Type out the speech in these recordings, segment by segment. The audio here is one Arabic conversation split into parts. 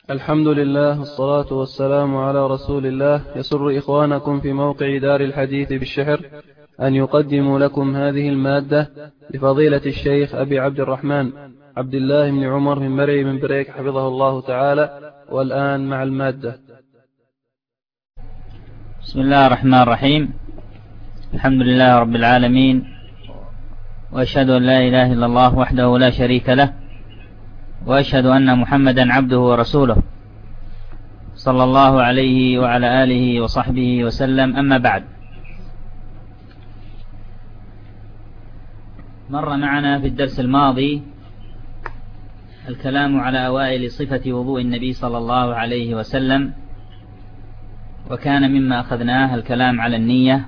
الحمد لله والصلاة والسلام على رسول الله. يسر إخوانكم في موقع دار الحديث بالشحر أن يقدموا لكم هذه المادة لفضيلة الشيخ أبي عبد الرحمن عبد الله بن عمر من مرعي من بريك حفظه الله تعالى. والآن مع المادة. بسم الله الرحمن الرحيم. الحمد لله رب العالمين، وأشهد أن لا إله إلا الله وحده لا شريك له، وأشهد أن محمدا عبده ورسوله صلى الله عليه وعلى آله وصحبه وسلم. أما بعد، مر معنا في الدرس الماضي الكلام على أوائل صفة وضوء النبي صلى الله عليه وسلم، وكان مما أخذناه الكلام على النية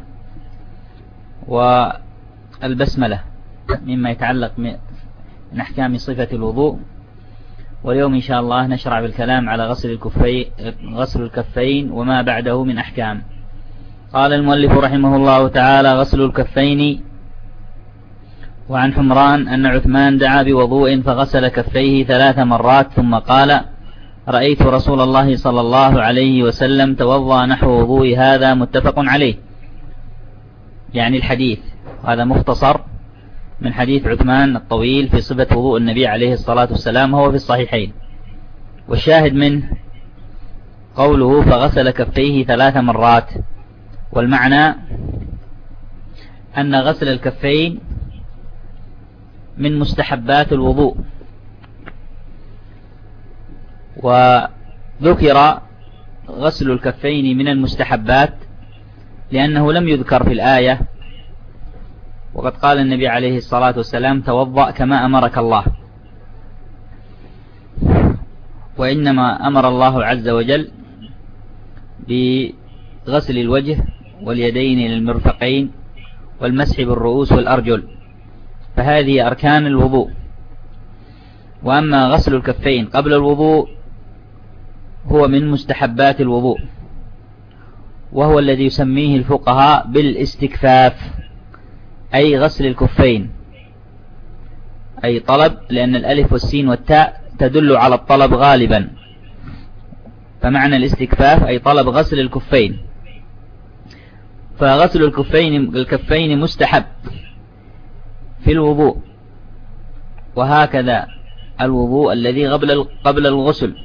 والبسملة مما يتعلق من أحكام صفة الوضوء. واليوم إن شاء الله نشرع بالكلام على غسل الكفين وما بعده من أحكام. قال المؤلف رحمه الله تعالى: غسل الكفين. وعن حمران أن عثمان دعا بوضوء فغسل كفيه 3 مرات ثم قال: رأيت رسول الله صلى الله عليه وسلم توضأ نحو وضوء هذا. متفق عليه، يعني الحديث هذا مختصر من حديث عثمان الطويل في صفة وضوء النبي عليه الصلاة والسلام، هو في الصحيحين. والشاهد منه قوله فغسل كفيه 3 مرات، والمعنى أن غسل الكفين من مستحبات الوضوء. وذكر غسل الكفين من المستحبات لأنه لم يذكر في الآية، وقد قال النبي عليه الصلاة والسلام: توضأ كما أمرك الله. وإنما أمر الله عز وجل بغسل الوجه واليدين للمرفقين والمسح بالرؤوس والأرجل، فهذه أركان الوضوء. وأما غسل الكفين قبل الوضوء هو من مستحبات الوضوء، وهو الذي يسميه الفقهاء بالاستكفاف، أي غسل الكفين، أي طلب، لأن الألف والسين والتاء تدل على الطلب غالبا، فمعنى الاستكفاف أي طلب غسل الكفين. فغسل الكفين مستحب في الوضوء، وهكذا الوضوء الذي قبل الغسل.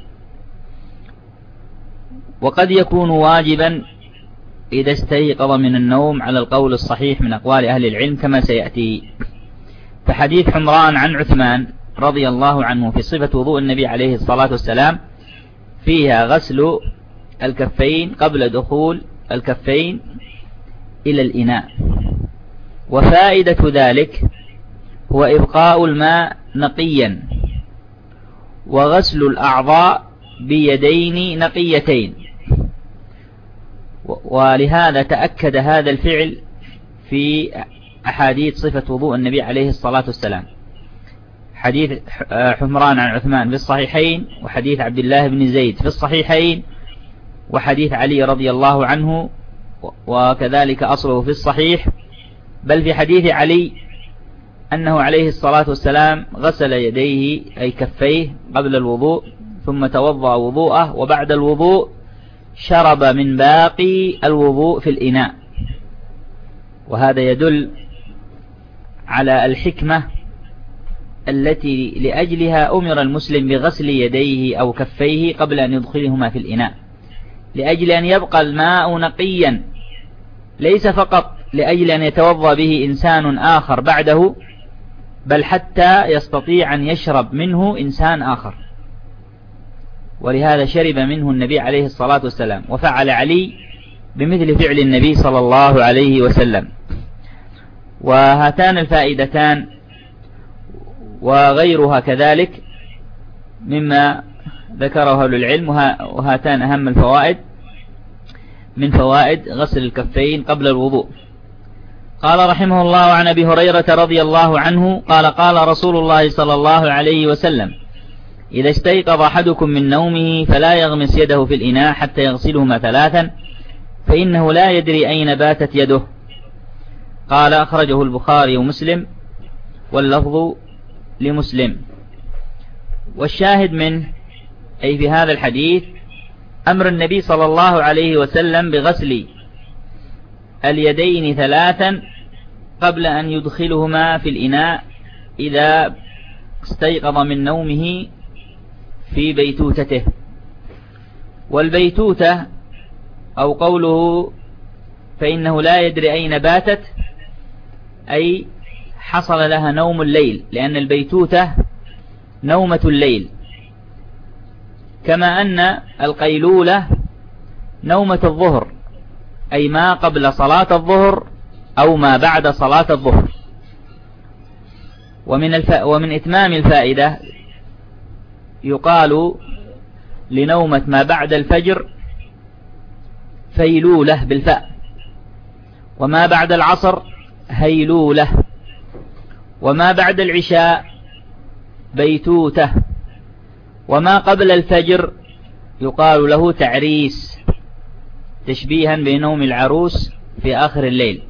وقد يكون واجبا إذا استيقظ من النوم على القول الصحيح من أقوال أهل العلم كما سيأتي. فحديث حمران عن عثمان رضي الله عنه في صفة وضوء النبي عليه الصلاة والسلام فيها غسل الكفين قبل دخول الكفين إلى الإناء. وفائدة ذلك هو إبقاء الماء نقيا، وغسل الأعضاء بيدين نقيتين. ولهذا تأكد هذا الفعل في أحاديث صفة وضوء النبي عليه الصلاة والسلام. حديث حمران عن عثمان في الصحيحين، وحديث عبد الله بن زيد في الصحيحين، وحديث علي رضي الله عنه وكذلك أصله في الصحيح. بل في حديث علي أنه عليه الصلاة والسلام غسل يديه أي كفيه قبل الوضوء ثم توضأ وضوءه، وبعد الوضوء شرب من باقي الوضوء في الإناء. وهذا يدل على الحكمة التي لأجلها أمر المسلم بغسل يديه أو كفيه قبل أن يدخلهما في الإناء، لأجل أن يبقى الماء نقيا، ليس فقط لأجل أن يتوضأ به إنسان آخر بعده، بل حتى يستطيع أن يشرب منه إنسان آخر. ولهذا شرب منه النبي عليه الصلاة والسلام، وفعل علي بمثل فعل النبي صلى الله عليه وسلم. وهاتان الفائدتان وغيرها كذلك مما ذكره أهل العلم، وهاتان أهم الفوائد من فوائد غسل الكفين قبل الوضوء. قال رحمه الله: عن أبي هريرة رضي الله عنه قال: قال رسول الله صلى الله عليه وسلم: إذا استيقظ أحدكم من نومه فلا يغمس يده في الإناء حتى يغسلهما 3، فإنه لا يدري أين باتت يده. قال: أخرجه البخاري ومسلم، واللفظ لمسلم. والشاهد منه أي في هذا الحديث أمر النبي صلى الله عليه وسلم بغسل اليدين 3 قبل أن يدخلهما في الإناء إذا استيقظ من نومه في بيتوتته. والبيتوتة أو قوله فإنه لا يدري أين باتت أي حصل لها نوم الليل، لأن البيتوتة نومة الليل، كما أن القيلولة نومة الظهر أي ما قبل صلاة الظهر أو ما بعد صلاة الظهر. ومن إتمام الفائدة يقال لنومة ما بعد الفجر فيلولة بالفاء، وما بعد العصر هيلولة، وما بعد العشاء بيتوتة، وما قبل الفجر يقال له تعريس، تشبيها بنوم العروس في آخر الليل.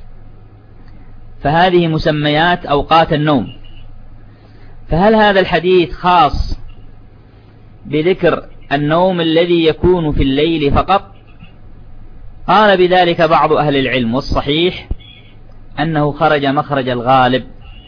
فهذه مسميات أوقات النوم. فهل هذا الحديث خاص بذكر النوم الذي يكون في الليل فقط؟ قال بذلك بعض أهل العلم، والصحيح أنه خرج مخرج الغالب،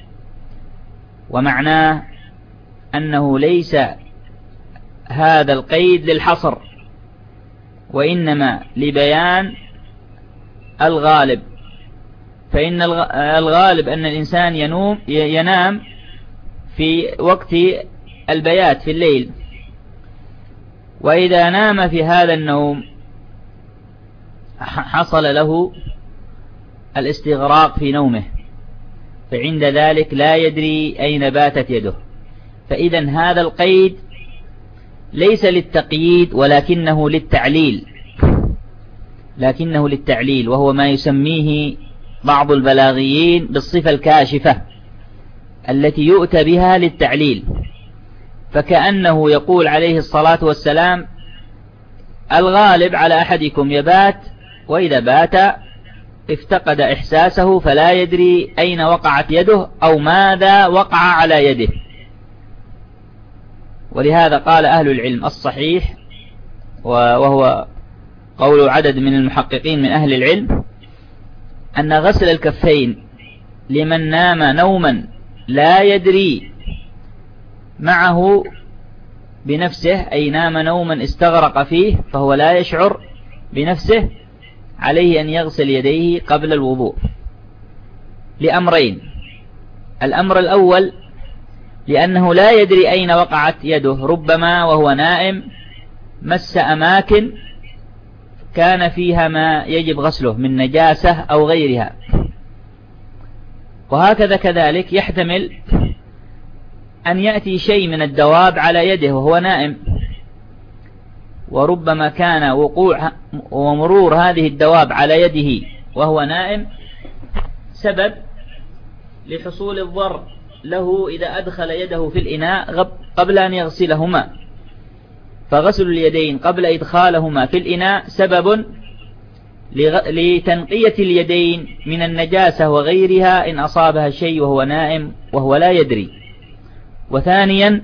ومعناه أنه ليس هذا القيد للحصر، وإنما لبيان الغالب. فإن الغالب أن الإنسان ينام في وقت البيات في الليل، وإذا نام في هذا النوم حصل له الاستغراق في نومه، فعند ذلك لا يدري أين باتت يده. فإذا هذا القيد ليس للتقييد ولكنه للتعليل، وهو ما يسميه بعض البلاغيين بالصفة الكاشفة التي يؤتى بها للتعليل. فكأنه يقول عليه الصلاة والسلام الغالب على أحدكم يبات، وإذا بات افتقد إحساسه فلا يدري أين وقعت يده أو ماذا وقع على يده. ولهذا قال أهل العلم الصحيح، وهو قول عدد من المحققين من أهل العلم، أن غسل الكفين لمن نام نوما لا يدري معه بنفسه، أي نام نوما استغرق فيه فهو لا يشعر بنفسه، عليه أن يغسل يديه قبل الوضوء لأمرين. الأمر الأول لأنه لا يدري أين وقعت يده، ربما وهو نائم مس أماكن كان فيها ما يجب غسله من نجاسة أو غيرها. وهكذا كذلك يحتمل أن يأتي شيء من الدواب على يده وهو نائم، وربما كان وقوع ومرور هذه الدواب على يده وهو نائم سبب لحصول الضر له إذا أدخل يده في الإناء قبل أن يغسلهما. فغسل اليدين قبل إدخالهما في الإناء سبب لتنقية اليدين من النجاسة وغيرها إن أصابها شيء وهو نائم وهو لا يدري. وثانيا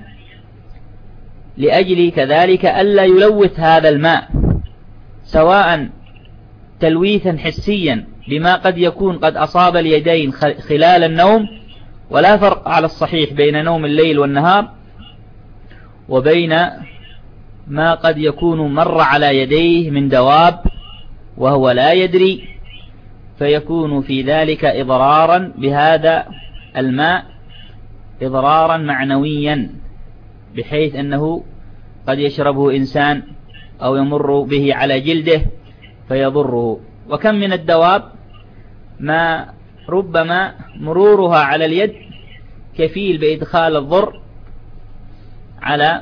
لأجل كذلك ألا يلوث هذا الماء، سواء تلويثا حسيا بما قد يكون قد أصاب اليدين خلال النوم، ولا فرق على الصحيح بين نوم الليل والنهار، وبين ما قد يكون مر على يديه من دواب وهو لا يدري، فيكون في ذلك إضرارا بهذا الماء، إضرارا معنويا، بحيث أنه قد يشربه إنسان أو يمر به على جلده فيضره. وكم من الدواب ما ربما مرورها على اليد كفيل بإدخال الضر على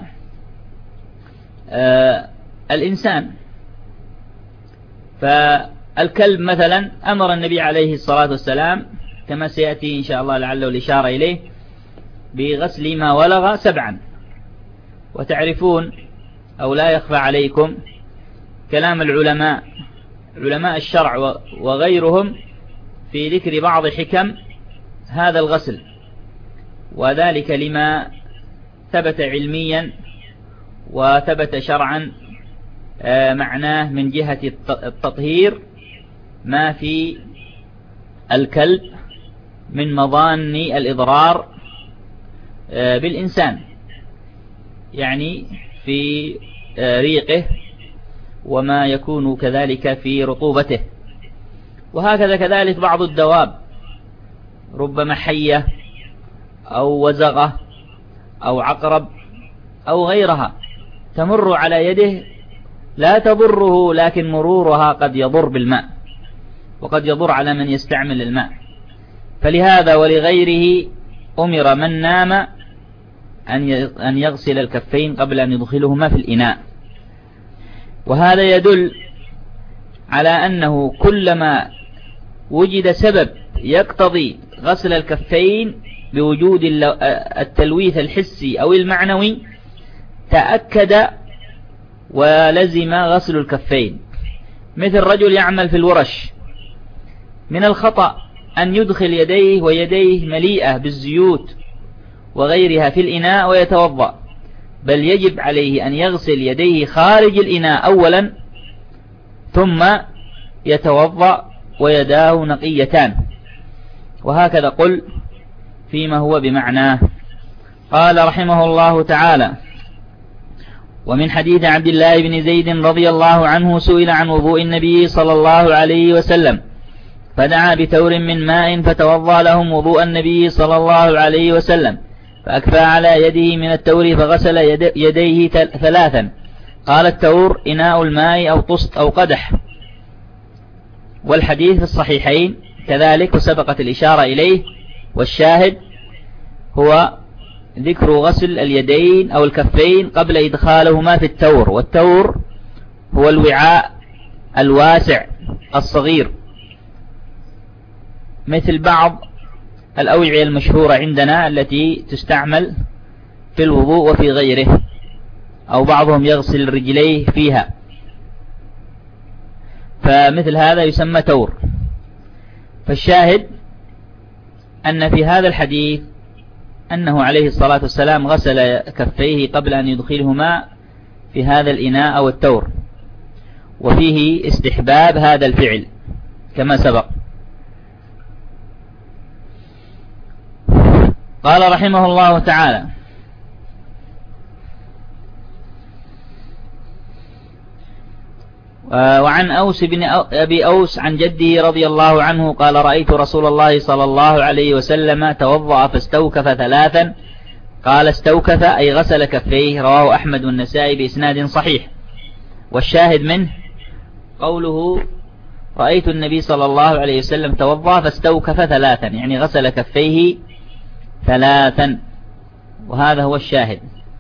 الإنسان. فالكلب مثلا أمر النبي عليه الصلاة والسلام كما سيأتي إن شاء الله لعله الإشارة إليه بغسل ما ولغ 7. وتعرفون أو لا يخفى عليكم كلام العلماء، علماء الشرع وغيرهم، في ذكر بعض حكم هذا الغسل، وذلك لما ثبت علميا وثبت شرعا معناه من جهة التطهير ما في الكلب من مظان الإضرار بالإنسان، يعني في ريقه وما يكون كذلك في رطوبته. وهكذا كذلك بعض الدواب، ربما حية أو وزغة أو عقرب أو غيرها تمر على يده لا تضره، لكن مرورها قد يضر بالماء وقد يضر على من يستعمل الماء. فلهذا ولغيره أمر من نام أن يغسل الكفين قبل أن يدخلهما في الإناء. وهذا يدل على أنه كلما وجد سبب يقتضي غسل الكفين بوجود التلويث الحسي أو المعنوي تأكد ولزم غسل الكفين. مثل رجل يعمل في الورش، من الخطأ أن يدخل يديه ويديه مليئة بالزيوت وغيرها في الإناء ويتوضأ، بل يجب عليه أن يغسل يديه خارج الإناء أولا ثم يتوضأ ويداه نقيتان. وهكذا قل فيما هو بمعناه. قال رحمه الله تعالى: ومن حديث عبد الله بن زيد رضي الله عنه سئل عن وضوء النبي صلى الله عليه وسلم فدعا بتور من ماء فتوضأ لهم وضوء النبي صلى الله عليه وسلم، فأكفى على يده من التور فغسل يديه ثلاثا. قال: التور إناء الماء أو طست أو قدح. والحديث في الصحيحين كذلك وسبقت الإشارة إليه، والشاهد هو ذكر غسل اليدين أو الكفين قبل إدخالهما في التور. والتور هو الوعاء الواسع الصغير، مثل بعض الأوعية المشهورة عندنا التي تستعمل في الوضوء وفي غيره، أو بعضهم يغسل رجليه فيها، فمثل هذا يسمى تور. فالشاهد أن في هذا الحديث أنه عليه الصلاة والسلام غسل كفيه قبل أن يدخلهما في هذا الإناء أو التور، وفيه استحباب هذا الفعل كما سبق. قال رحمه الله تعالى: وعن أوس بن أبي أوس عن جده رضي الله عنه قال: رأيت رسول الله صلى الله عليه وسلم توضأ فاستوكف ثلاثا. قال: استوكف أي غسل كفيه. رواه أحمد والنسائي بإسناد صحيح. والشاهد منه قوله: رأيت النبي صلى الله عليه وسلم توضأ فاستوكف ثلاثا، يعني غسل كفيه ثلاثا، وهذا هو الشاهد.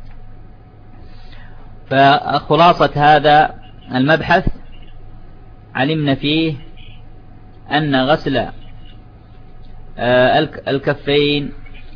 فخلاصة هذا المبحث علمنا فيه أن غسل الكفين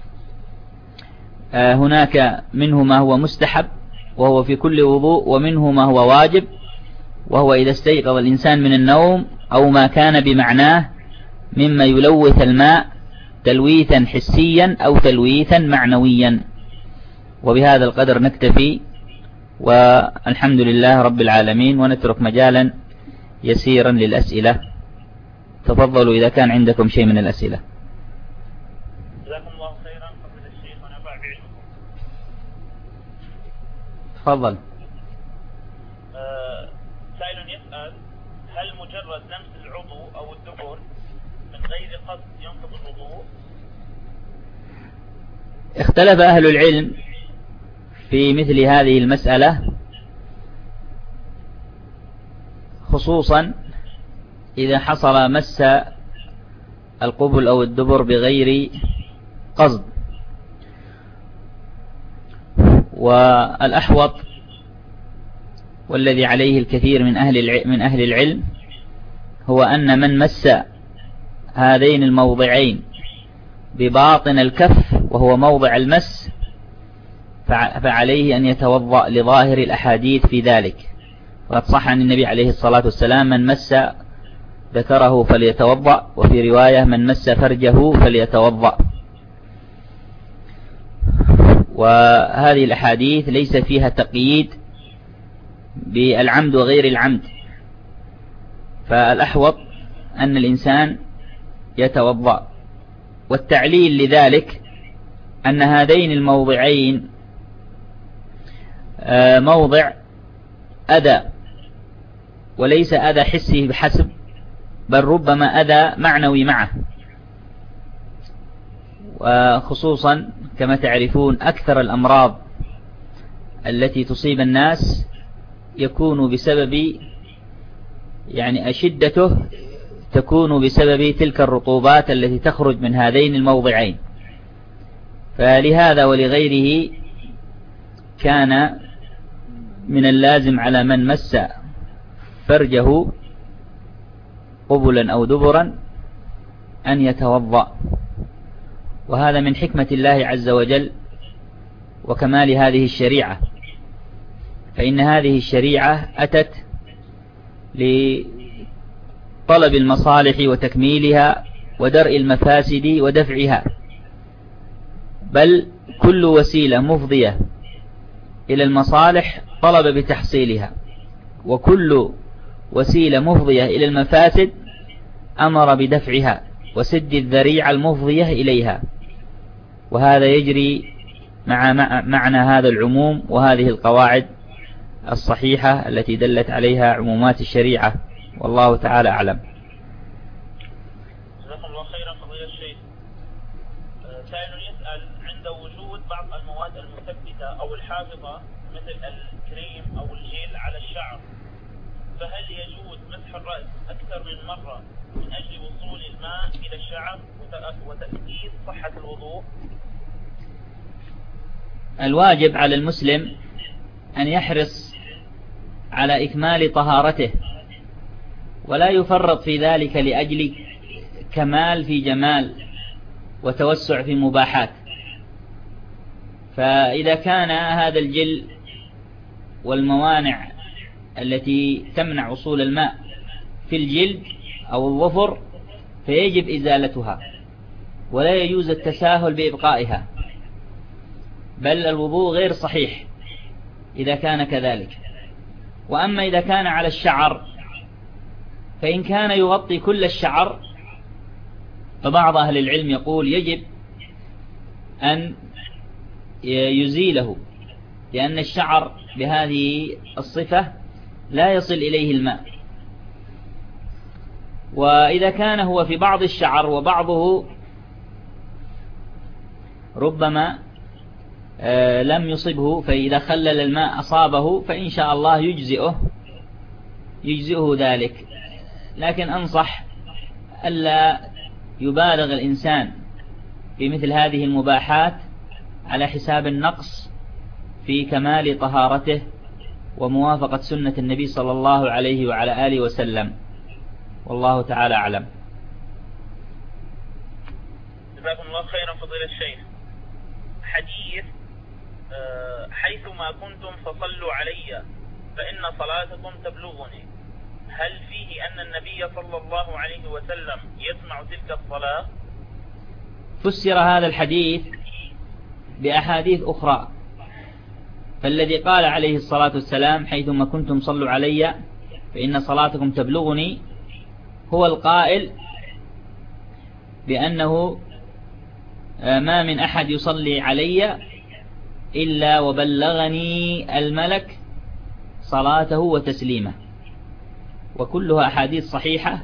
هناك منه ما هو مستحب وهو في كل وضوء، ومنه ما هو واجب وهو إذا استيقظ الإنسان من النوم، أو ما كان بمعناه مما يلوث الماء تلويثا حسيا أو تلويثا معنويا. وبهذا القدر نكتفي، والحمد لله رب العالمين، ونترك مجالا يسيرا للأسئلة. تفضلوا إذا كان عندكم شيء من الأسئلة. جزاكم الله خيرا فضيلة الشيخ ونفع بعلمكم. تفضل. سائل يسأل: هل مجرد لمس العضو أو الدبر من غير قصد ينقض الوضوء؟ اختلف أهل العلم في مثل هذه المسألة، خصوصا إذا حصل مس القبل أو الدبر بغير قصد. والأحوط والذي عليه الكثير من أهل العلم هو أن من مس هذين الموضعين بباطن الكف وهو موضع المس فعليه أن يتوضأ لظاهر الأحاديث في ذلك. وقد صح عن النبي عليه الصلاة والسلام: من مس ذكره فليتوضأ، وفي رواية: من مس فرجه فليتوضأ. وهذه الأحاديث ليس فيها تقييد بالعمد وغير العمد، فالأحوط أن الإنسان يتوضأ. والتعليل لذلك أن هذين الموضعين موضع أذى، وليس أذى حسي بحسب، بل ربما أذى معنوي معه. وخصوصا كما تعرفون أكثر الأمراض التي تصيب الناس يكون بسبب أشدته تكون بسبب تلك الرطوبات التي تخرج من هذين الموضعين. فلهذا ولغيره كان من اللازم على من مس فرجه قبلا أو دبرا أن يتوضأ، وهذا من حكمة الله عز وجل وكمال هذه الشريعة. فإن هذه الشريعة أتت لطلب المصالح وتكميلها ودرء المفاسد ودفعها، بل كل وسيلة مفضية إلى المصالح طلب بتحصيلها، وكل وسيلة مفضية إلى المفاسد أمر بدفعها وسد الذريعة المفضية إليها. وهذا يجري مع معنى هذا العموم وهذه القواعد الصحيحة التي دلت عليها عمومات الشريعة، والله تعالى أعلم. جزاكم الله خيرا فضيلة الشيخ. سائل يسأل: عند وجود بعض المواد المثبتة أو الحافظة مثل الكريم أو الجيل على الشعر، فهل يجوز مسح الرأس أكثر من مرة من أجل وصول الماء إلى الشعر وتأكيد صحة الوضوء؟ الواجب على المسلم أن يحرص على إكمال طهارته، ولا يفرط في ذلك لأجل كمال في جمال وتوسع في مباحات. فإذا كان هذا الجل والموانع التي تمنع وصول الماء في الجلد أو الظفر فيجب إزالتها، ولا يجوز التساهل بإبقائها، بل الوضوء غير صحيح إذا كان كذلك. وأما إذا كان على الشعر فإن كان يغطي كل الشعر فبعض أهل العلم يقول يجب أن يزيله، لأن الشعر بهذه الصفة لا يصل إليه الماء. وإذا كان هو في بعض الشعر وبعضه ربما لم يصبه، فإذا خلل الماء أصابه فإن شاء الله يجزئه ذلك. لكن أنصح ألا يبالغ الإنسان في مثل هذه المباحات على حساب النقص في كمال طهارته وموافقة سنة النبي صلى الله عليه وعلى آله وسلم، والله تعالى أعلم. جزاكم الله خيرا فضيلة الشيخ. حديث حيثما كنتم فصلوا علي فإن صلاتكم تبلغني، هل فيه أن النبي صلى الله عليه وسلم يسمع تلك الصلاة؟ فسر هذا الحديث بأحاديث أخرى، فالذي قال عليه الصلاة والسلام حيثما كنتم صلوا علي فإن صلاتكم تبلغني هو القائل بأنه ما من أحد يصلي علي إلا وبلغني الملك صلاته وتسليمه. وكلها أحاديث صحيحة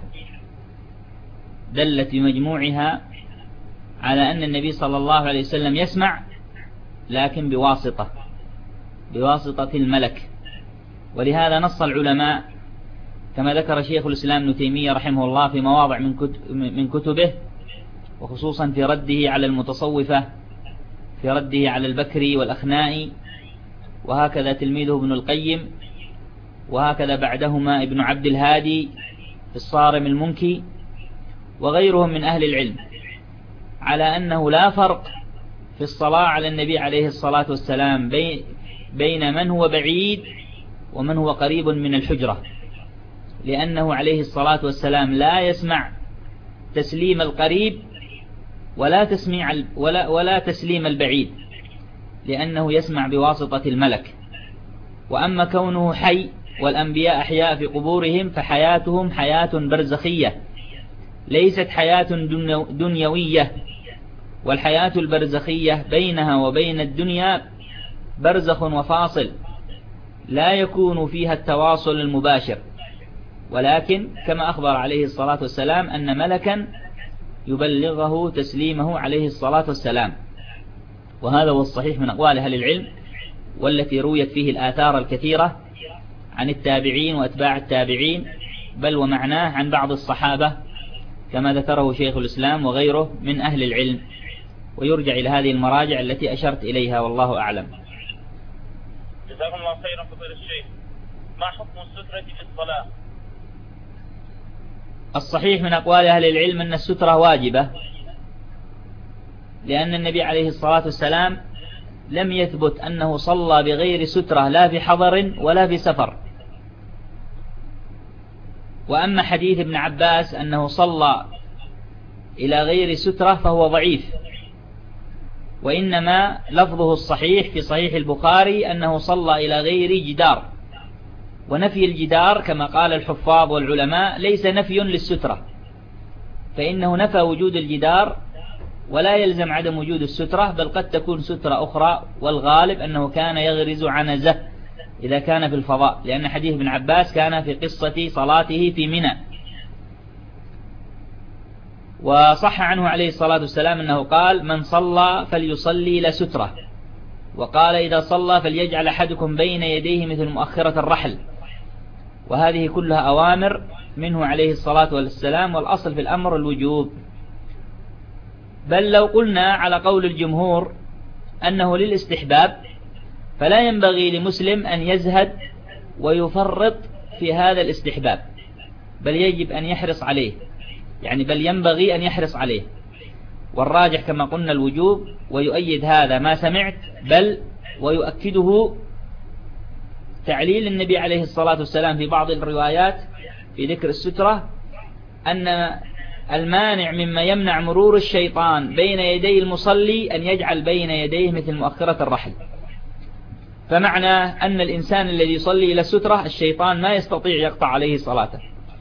دلت بمجموعها على أن النبي صلى الله عليه وسلم يسمع، لكن بواسطة الملك. ولهذا نص العلماء كما ذكر شيخ الإسلام ابن تيمية رحمه الله في مواضع من كتبه، وخصوصا في رده على المتصوفة، في رده على البكري والأخنائي، وهكذا تلميذه ابن القيم، وهكذا بعدهما ابن عبد الهادي في الصارم المنكي، وغيرهم من أهل العلم، على أنه لا فرق في الصلاة على النبي عليه الصلاة والسلام بين من هو بعيد ومن هو قريب من الحجرة، لأنه عليه الصلاة والسلام لا يسمع تسليم القريب ولا تسليم البعيد، لأنه يسمع بواسطة الملك. وأما كونه حي والأنبياء أحياء في قبورهم فحياتهم حياة برزخية ليست حياة دنيوية، والحياة البرزخية بينها وبين الدنيا برزخ وفاصل لا يكون فيها التواصل المباشر، ولكن كما أخبر عليه الصلاة والسلام أن ملكا يبلغه تسليمه عليه الصلاة والسلام. وهذا هو الصحيح من أقوال أهل العلم، والتي رويت فيه الآثار الكثيرة عن التابعين وأتباع التابعين، بل ومعناه عن بعض الصحابة كما ذكره شيخ الإسلام وغيره من أهل العلم، ويرجع إلى هذه المراجع التي أشرت إليها والله أعلم. جزاكم الله خيرا فضيلة الشيخ. ما حكم السترة في الصلاة؟ الصحيح من أقوال أهل العلم أن السترة واجبة، لأن النبي عليه الصلاة والسلام لم يثبت أنه صلى بغير سترة لا في حضر ولا في سفر. وأما حديث ابن عباس أنه صلى إلى غير سترة فهو ضعيف، وإنما لفظه الصحيح في صحيح البخاري أنه صلى إلى غير جدار. ونفي الجدار كما قال الحفاظ والعلماء ليس نفي للسترة، فإنه نفى وجود الجدار ولا يلزم عدم وجود السترة، بل قد تكون سترة أخرى، والغالب أنه كان يغرز عنزة إذا كان في الفضاء، لأن حديث ابن عباس كان في قصة صلاته في منى. وصح عنه عليه الصلاة والسلام أنه قال: من صلى فليصلي إلى سترة، وقال: إذا صلى فليجعل أحدكم بين يديه مثل مؤخرة الرحل. وهذه كلها أوامر منه عليه الصلاة والسلام، والأصل في الأمر الوجوب. بل لو قلنا على قول الجمهور أنه للاستحباب، فلا ينبغي لمسلم أن يزهد ويفرط في هذا الاستحباب، بل يجب أن يحرص عليه، يعني بل ينبغي أن يحرص عليه. والراجح كما قلنا الوجوب، ويؤيد هذا ما سمعت، بل ويؤكده تعليل النبي عليه الصلاة والسلام في بعض الروايات في ذكر السترة، أن المانع مما يمنع مرور الشيطان بين يدي المصلي أن يجعل بين يديه مثل مؤخرة الرحل. فمعنى أن الإنسان الذي يصلي إلى السترة الشيطان ما يستطيع يقطع عليه صلاته،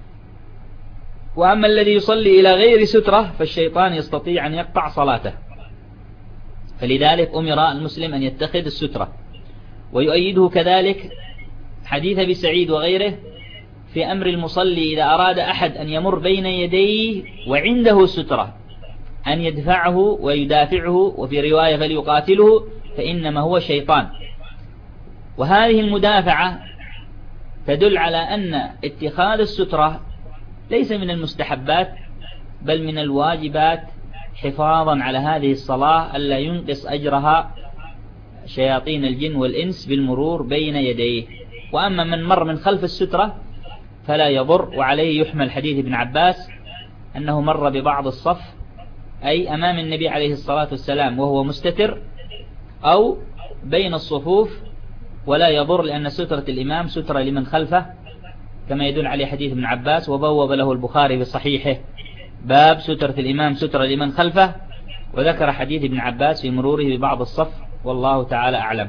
وأما الذي يصلي إلى غير سترة فالشيطان يستطيع أن يقطع صلاته. فلذلك أمر المسلم أن يتخذ السترة. ويؤيده كذلك حديث أبي سعيد وغيره في أمر المصلي إذا أراد أحد أن يمر بين يديه وعنده سترة أن يدفعه ويدافعه، وفي رواية فليقاتله فإنما هو شيطان. وهذه المدافعة تدل على أن اتخاذ السترة ليس من المستحبات بل من الواجبات، حفاظا على هذه الصلاة ألا ينقص أجرها شياطين الجن والإنس بالمرور بين يديه. وأما من مر من خلف السترة فلا يضر، وعليه يحمل حديث ابن عباس أنه مر ببعض الصف، أي أمام النبي عليه الصلاة والسلام وهو مستتر، أو بين الصفوف، ولا يضر، لأن سترة الإمام سترة لمن خلفه، كما يدل عليه حديث ابن عباس. وبوب له البخاري بصحيحه باب سترة الإمام سترة لمن خلفه، وذكر حديث ابن عباس في مروره ببعض الصف، والله تعالى أعلم.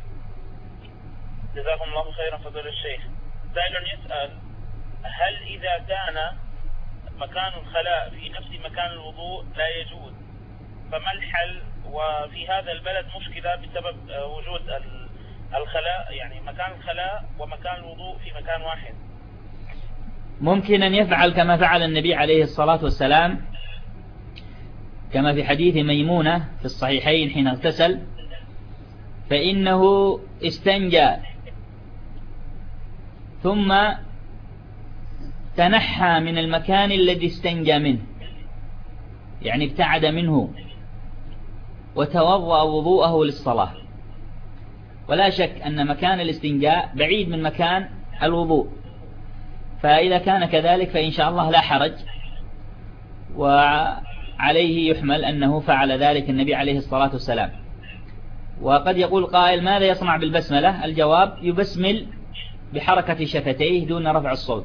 جزاكم الله خيرا فضيلة الشيخ. سائل يسأل: هل إذا كان مكان الخلاء في نفس مكان الوضوء لا يجوز، فما الحل؟ وفي هذا البلد مشكلة بسبب وجود الخلاء، يعني مكان الخلاء ومكان الوضوء في مكان واحد. ممكن أن يفعل كما فعل النبي عليه الصلاة والسلام، كما في حديث ميمونة في الصحيحين حين اغتسل، فإنه استنجى ثم تنحى من المكان الذي استنجى منه، يعني ابتعد منه، وتوضأ وضوءه للصلاة. ولا شك أن مكان الاستنجاء بعيد من مكان الوضوء، فإذا كان كذلك فإن شاء الله لا حرج، وعليه يحمل أنه فعل ذلك النبي عليه الصلاة والسلام. وقد يقول قائل: ماذا يصنع بالبسملة؟ الجواب: يبسمل بحركة شفتيه دون رفع الصوت،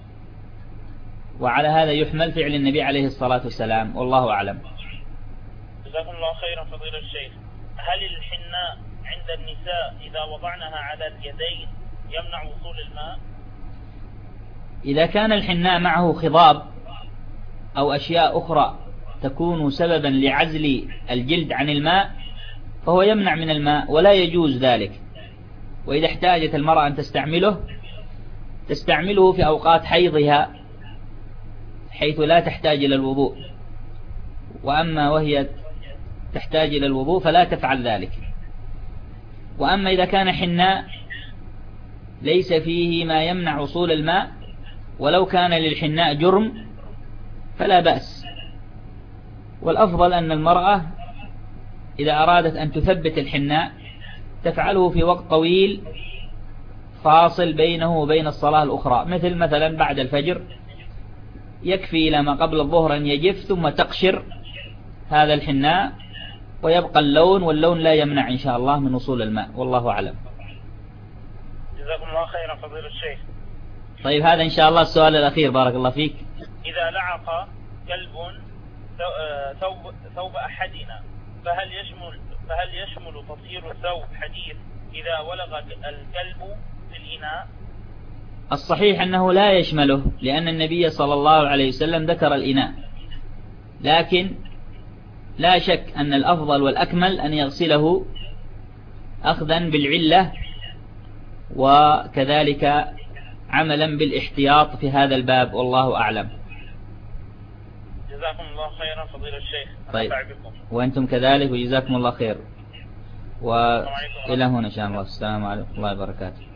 وعلى هذا يحمل فعل النبي عليه الصلاة والسلام، والله أعلم. جزاكم الله خيرا فضيلة الشيخ. هل الحناء عند النساء إذا وضعناها على اليدين يمنع وصول الماء؟ إذا كان الحناء معه خضاب أو أشياء أخرى تكون سببا لعزل الجلد عن الماء فهو يمنع من الماء ولا يجوز ذلك. وإذا احتاجت المرأة أن تستعمله في أوقات حيضها حيث لا تحتاج إلى الوضوء، وأما وهي تحتاج إلى الوضوء فلا تفعل ذلك. وأما إذا كان حناء ليس فيه ما يمنع وصول الماء ولو كان للحناء جرم فلا بأس. والأفضل أن المرأة إذا أرادت أن تثبت الحناء تفعله في وقت طويل فاصل بينه وبين الصلاة الأخرى، مثلا بعد الفجر يكفي إلى ما قبل الظهر أن يجف ثم تقشر هذا الحناء ويبقى اللون، واللون لا يمنع إن شاء الله من وصول الماء، والله أعلم. جزاكم الله خيرا فضيلة الشيخ. طيب هذا إن شاء الله السؤال الأخير بارك الله فيك. إذا لعق كلب ثوب أحدنا فهل يشمل تطهير الثوب حديث إذا ولغ الكلب في الإناء؟ الصحيح أنه لا يشمله، لأن النبي صلى الله عليه وسلم ذكر الإناء، لكن لا شك أن الأفضل والأكمل أن يغسله أخذا بالعلة وكذلك عملا بالاحتياط في هذا الباب، والله أعلم. جزاكم الله خيرا فضيلة الشيخ. طيب وأنتم كذلك وجزاكم الله خير. وإلى هنا إن شاء الله. السلام عليكم ورحمة الله وبركاته.